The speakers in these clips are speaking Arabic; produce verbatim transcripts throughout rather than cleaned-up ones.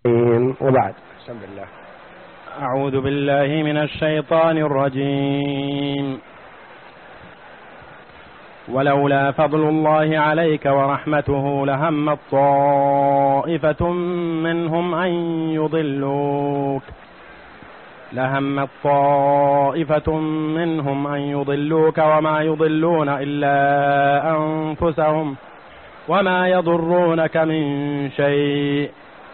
وبعد. بسم الله. أعوذ بالله من الشيطان الرجيم. ولولا فضل الله عليك ورحمته لهمت طائفة منهم أن يضلوك لهمت طائفة منهم أن يضلوك وما يضلون إلا أنفسهم وما يضرونك من شيء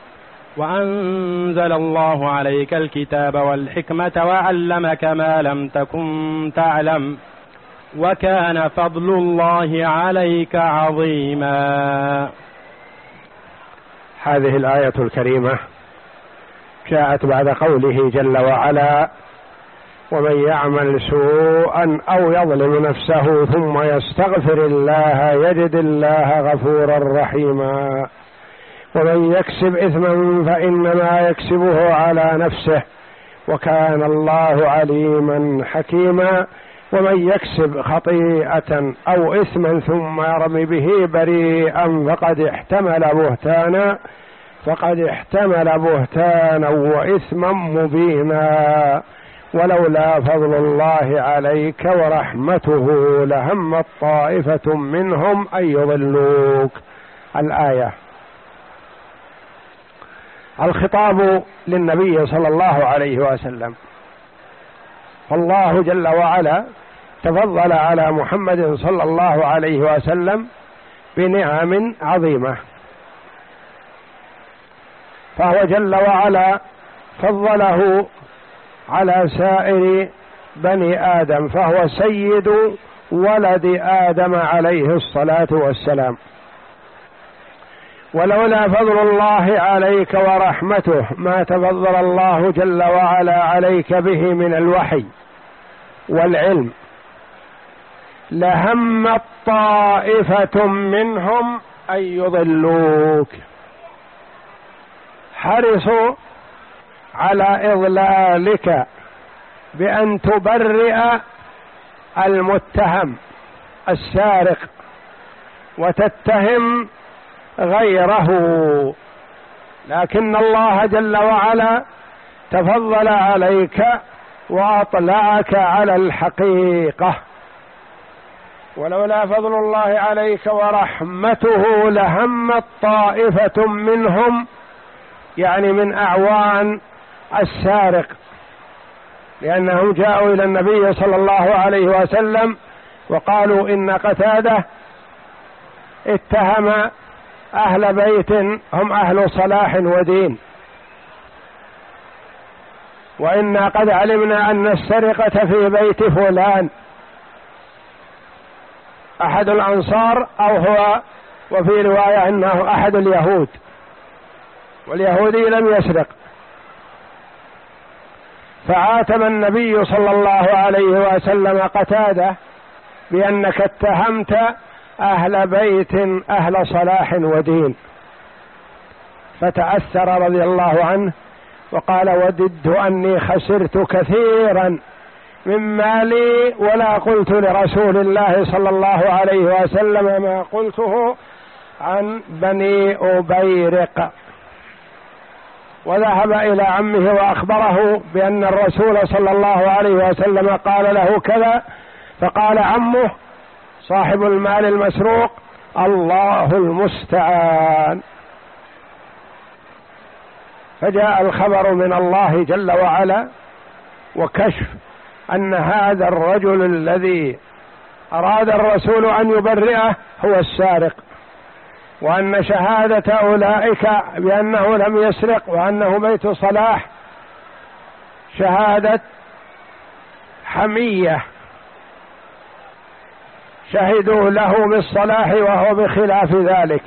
وأنزل الله عليك الكتاب والحكمة وعلمك ما لم تكن تعلم وكان فضل الله عليك عظيما. هذه الآية الكريمة جاءت بعد قوله جل وعلا: ومن يعمل سوءا أو يظلم نفسه ثم يستغفر الله يجد الله غفورا رحيما. ومن يكسب إثما فإنما يكسبه على نفسه وكان الله عليما حكيما. ومن يكسب خطيئة أو إثما ثم يرمي به بريئا فقد احتمل بهتانا فقد احتمل بهتانا وإثما مبينا. ولولا فضل الله عليك ورحمته لهمت طائفة منهم أن يضلوك. الآية. الخطاب للنبي صلى الله عليه وسلم، فالله جل وعلا تفضل على محمد صلى الله عليه وسلم بنعم عظيمة، فهو جل وعلا فضله على سائر بني آدم، فهو سيد ولد آدم عليه الصلاة والسلام. ولولا فضل الله عليك ورحمته ما تفضل الله جل وعلا عليك به من الوحي والعلم لهمت طائفة منهم أن يضلوك. حرصوا على إضلالك بأن تبرئ المتهم السارق وتتهم غيره، لكن الله جل وعلا تفضل عليك وأطلعك على الحقيقة. ولولا فضل الله عليك ورحمته لهمت طائفة منهم، يعني من أعوان السارق، لأنهم جاءوا إلى النبي صلى الله عليه وسلم وقالوا إن قتادة اتهم أهل بيت هم أهل صلاح ودين، وإنا قد علمنا أن السرقة في بيت فلان أحد الأنصار أو هو، وفي رواية أنه أحد اليهود، واليهودي لم يسرق. فعاتب النبي صلى الله عليه وسلم قتادة بأنك اتهمت أهل بيت أهل صلاح ودين، فتأثر رضي الله عنه وقال: وددت أني خسرت كثيرا من مالي ولا قلت لرسول الله صلى الله عليه وسلم ما قلته عن بني أبيرق. وذهب إلى عمه وأخبره بأن الرسول صلى الله عليه وسلم قال له كذا، فقال عمه صاحب المال المسروق: الله المستعان. فجاء الخبر من الله جل وعلا وكشف أن هذا الرجل الذي أراد الرسول أن يبرئه هو السارق، وأن شهادة أولئك بأنه لم يسرق وأنه بيت صلاح شهادة حمية، شهدوا له بالصلاح وهو بخلاف ذلك،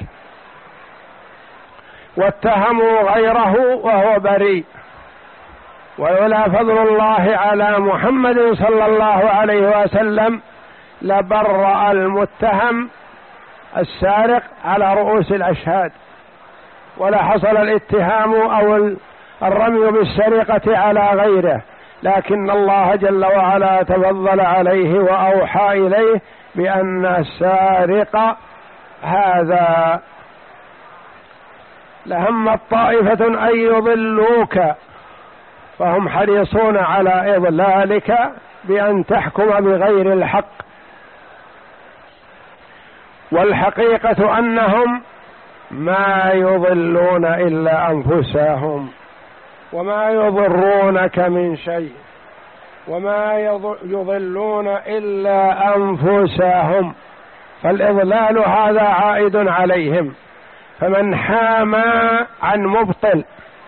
واتهموا غيره وهو بريء. ولولا فضل الله على محمد صلى الله عليه وسلم لبرأ المتهم السارق على رؤوس الأشهاد، ولا حصل الاتهام أو الرمي بالسرقة على غيره، لكن الله جل وعلا تفضل عليه وأوحى إليه بأن السارق هذا لهم طائفة أن يضلوك فهم حريصون على إضلالك بأن تحكم بغير الحق. والحقيقة أنهم ما يضلون إلا أنفسهم وما يضرونك من شيء، وما يضلون إلا أنفسهم، فالإضلال هذا عائد عليهم. فمن حامى عن مبطل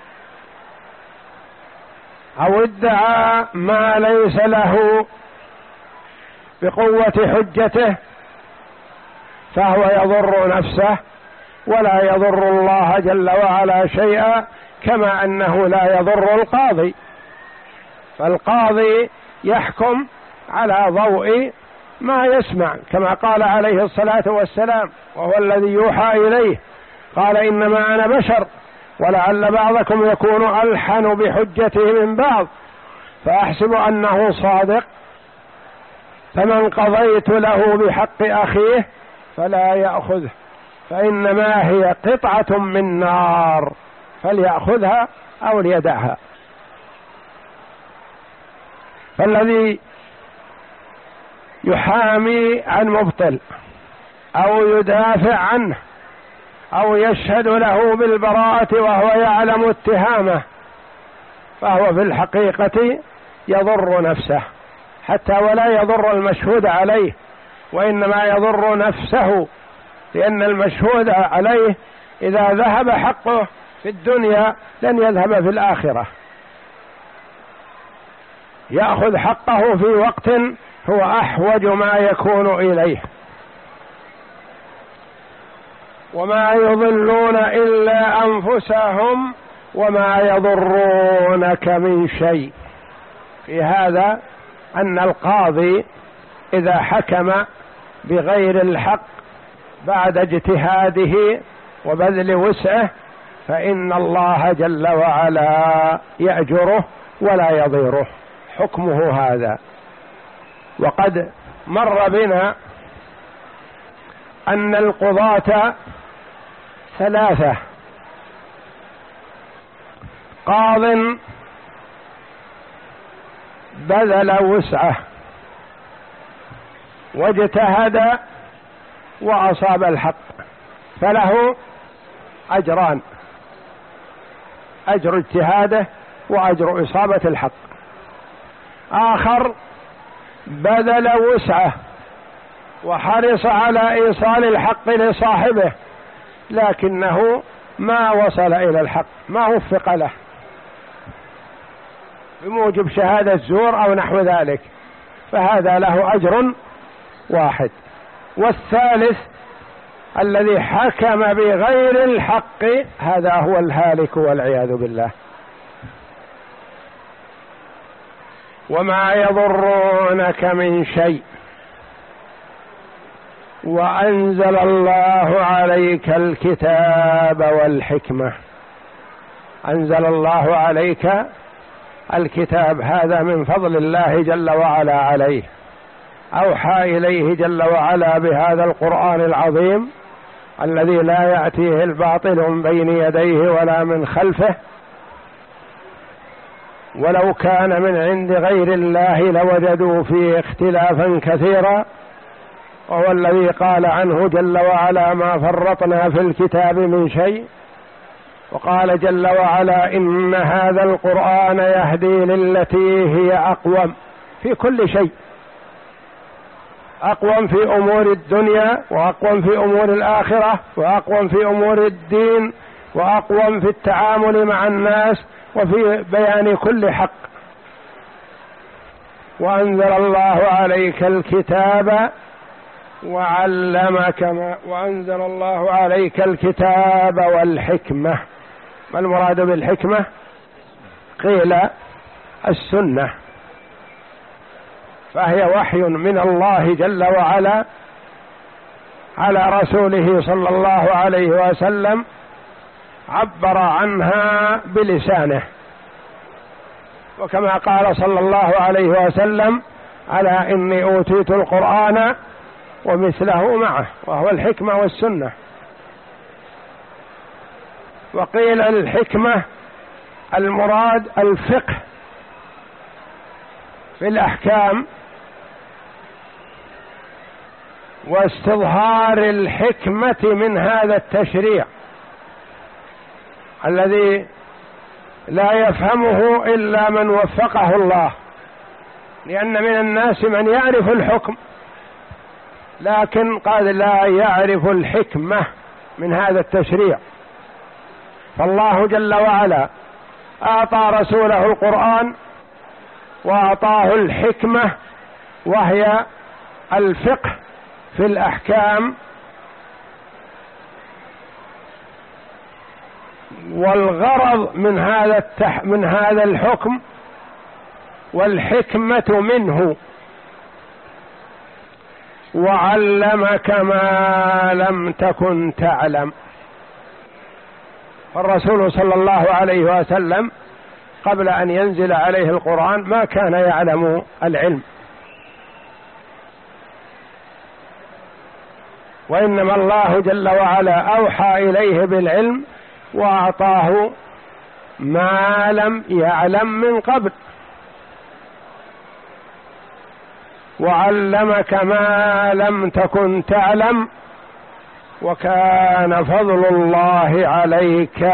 أو ادعى ما ليس له بقوة حجته فهو يضر نفسه ولا يضر الله جل وعلا شيئا، كما أنه لا يضر القاضي. فالقاضي يحكم على ضوء ما يسمع، كما قال عليه الصلاة والسلام وهو الذي يوحى إليه، قال إنما أنا بشر ولعل بعضكم يكون ألحن بحجته من بعض فأحسب أنه صادق، فمن قضيت له بحق أخيه فلا يأخذه فإنما هي قطعة من نار فليأخذها أو ليدعها. فالذي يحامي عن مبطل أو يدافع عنه أو يشهد له بالبراءة وهو يعلم اتهامه فهو في الحقيقة يضر نفسه، حتى ولا يضر المشهود عليه، وإنما يضر نفسه، لأن المشهود عليه إذا ذهب حقه في الدنيا لن يذهب في الآخرة، يأخذ حقه في وقت هو أحوج ما يكون إليه. وما يضلون إلا أنفسهم وما يضرونك من شيء. في هذا أن القاضي إذا حكم بغير الحق بعد اجتهاده وبذل وسعه فإن الله جل وعلا يأجره ولا يضيره، حكمه هذا. وقد مر بنا أن القضاة ثلاثة: قاض بذل وسعه واجتهد وأصاب الحق فله أجران: أجر اجتهاده وأجر إصابة الحق. آخر بذل وسعه وحرص على إيصال الحق لصاحبه لكنه ما وصل إلى الحق، ما وفق له بموجب شهادة زور أو نحو ذلك، فهذا له أجر واحد. والثالث الذي حكم بغير الحق هذا هو الهالك والعياذ بالله. وما يضرونك من شيء وأنزل الله عليك الكتاب والحكمة. أنزل الله عليك الكتاب، هذا من فضل الله جل وعلا عليه، أوحى إليه جل وعلا بهذا القرآن العظيم الذي لا يأتيه الباطل من بين يديه ولا من خلفه، ولو كان من عند غير الله لوجدوا فيه اختلافا كثيرا، وهو الذي قال عنه جل وعلا ما فرطنا في الكتاب من شيء. وقال جل وعلا إن هذا القرآن يهدي للتي هي أقوم في كل شيء، أقوم في أمور الدنيا وأقوم في أمور الآخرة وأقوم في أمور الدين وأقوم في التعامل مع الناس وفي بيان كل حق. وأنزل الله عليك الكتاب وعلمك ما وأنزل الله عليك الكتاب والحكمة. ما المراد بالحكمة؟ قيل السنة، فهي وحي من الله جل وعلا على رسوله صلى الله عليه وسلم، عبر عنها بلسانه، وكما قال صلى الله عليه وسلم ألا إني أوتيت القرآن ومثله معه، وهو الحكمة والسنة. وقيل الحكمة المراد الفقه في الأحكام واستظهار الحكمة من هذا التشريع الذي لا يفهمه إلا من وفقه الله، لأن من الناس من يعرف الحكم لكن قد لا يعرف الحكمة من هذا التشريع. فالله جل وعلا أعطى رسوله القرآن وأعطاه الحكمة وهي الفقه في الأحكام، والغرض من هذا التح من هذا الحكم والحكمة منه وعلمك ما لم تكن تعلم. فالرسول صلى الله عليه وسلم قبل أن ينزل عليه القرآن ما كان يعلم العلم، وإنما الله جل وعلا أوحى إليه بالعلم وأعطاه ما لم يعلم من قبل، وعلمك ما لم تكن تعلم وكان فضل الله عليك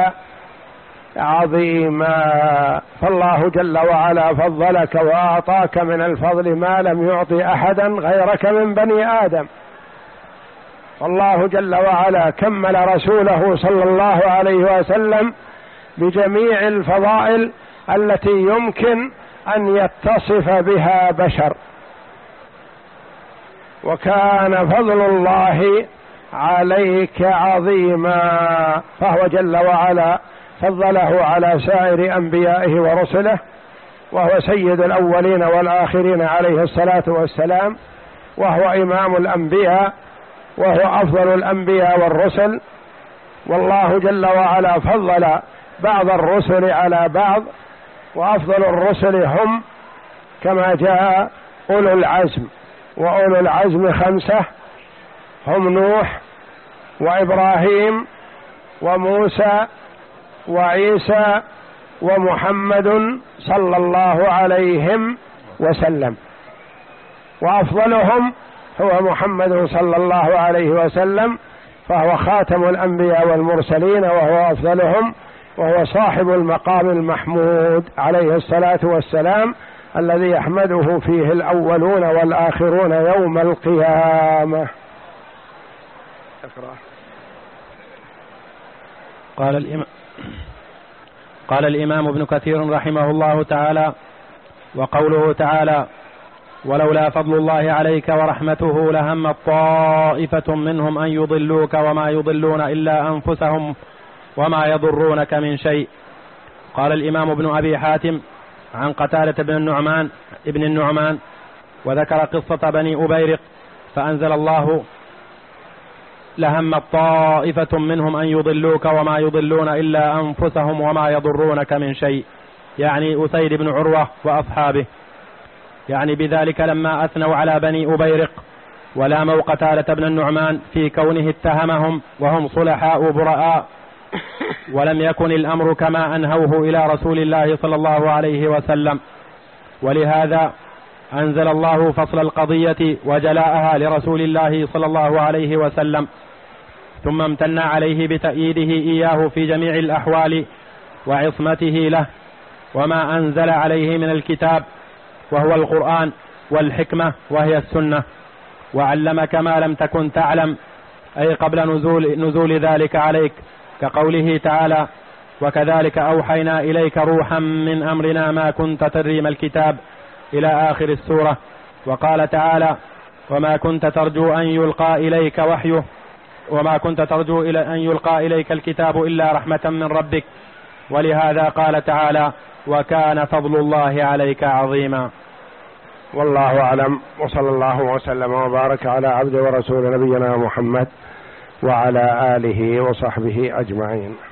عظيما. فالله جل وعلا فضلك وأعطاك من الفضل ما لم يعطي أحدا غيرك من بني آدم. فالله جل وعلا كمل رسوله صلى الله عليه وسلم بجميع الفضائل التي يمكن أن يتصف بها بشر، وكان فضل الله عليك عظيما. فهو جل وعلا فضله على سائر أنبيائه ورسله، وهو سيد الأولين والآخرين عليه الصلاة والسلام، وهو إمام الأنبياء، وهو أفضل الأنبياء والرسل. والله جل وعلا فضل بعض الرسل على بعض، وأفضل الرسل هم كما جاء أولو العزم، وأولو العزم خمسة هم نوح وإبراهيم وموسى وعيسى ومحمد صلى الله عليهم وسلم، وأفضلهم هو محمد صلى الله عليه وسلم، فهو خاتم الأنبياء والمرسلين وهو أفضلهم، وهو صاحب المقام المحمود عليه الصلاة والسلام الذي يحمده فيه الأولون والآخرون يوم القيامة. قال الإمام قال الإمام ابن كثير رحمه الله تعالى: وقوله تعالى: ولولا فضل الله عليك ورحمته لهم طائفة منهم أن يضلوك وما يضلون إلا أنفسهم وما يضرونك من شيء. قال الإمام ابن أبي حاتم عن قتادة بن النعمان ابن النعمان وذكر قصة بني أبيرق، فأنزل الله: لهم طائفة منهم أن يضلوك وما يضلون إلا أنفسهم وما يضرونك من شيء، يعني أسيد بن عروة وأصحابه، يعني بذلك لما أثنوا على بني أبيرق ولاموا قتادة بن النعمان في كونه اتهمهم وهم صلحاء براء، ولم يكن الأمر كما أنهوه إلى رسول الله صلى الله عليه وسلم، ولهذا أنزل الله فصل القضية وجلاءها لرسول الله صلى الله عليه وسلم، ثم امتن عليه بتأييده إياه في جميع الأحوال وعصمته له، وما أنزل عليه من الكتاب وهو القرآن والحكمة وهي السنة، وعلمك ما لم تكن تعلم، أي قبل نزول, نزول ذلك عليك، كقوله تعالى: وكذلك أوحينا إليك روحا من أمرنا ما كنت تدري ما الكتاب، إلى آخر السورة. وقال تعالى: وما كنت ترجو أن يلقى إليك وحيه وما كنت ترجو إلى أن يلقى إليك الكتاب إلا رحمة من ربك. ولهذا قال تعالى: وكان فضل الله عليك عظيما. والله أعلم، وصلى الله وسلم وبارك على عبد ورسول نبينا محمد وعلى آله وصحبه أجمعين.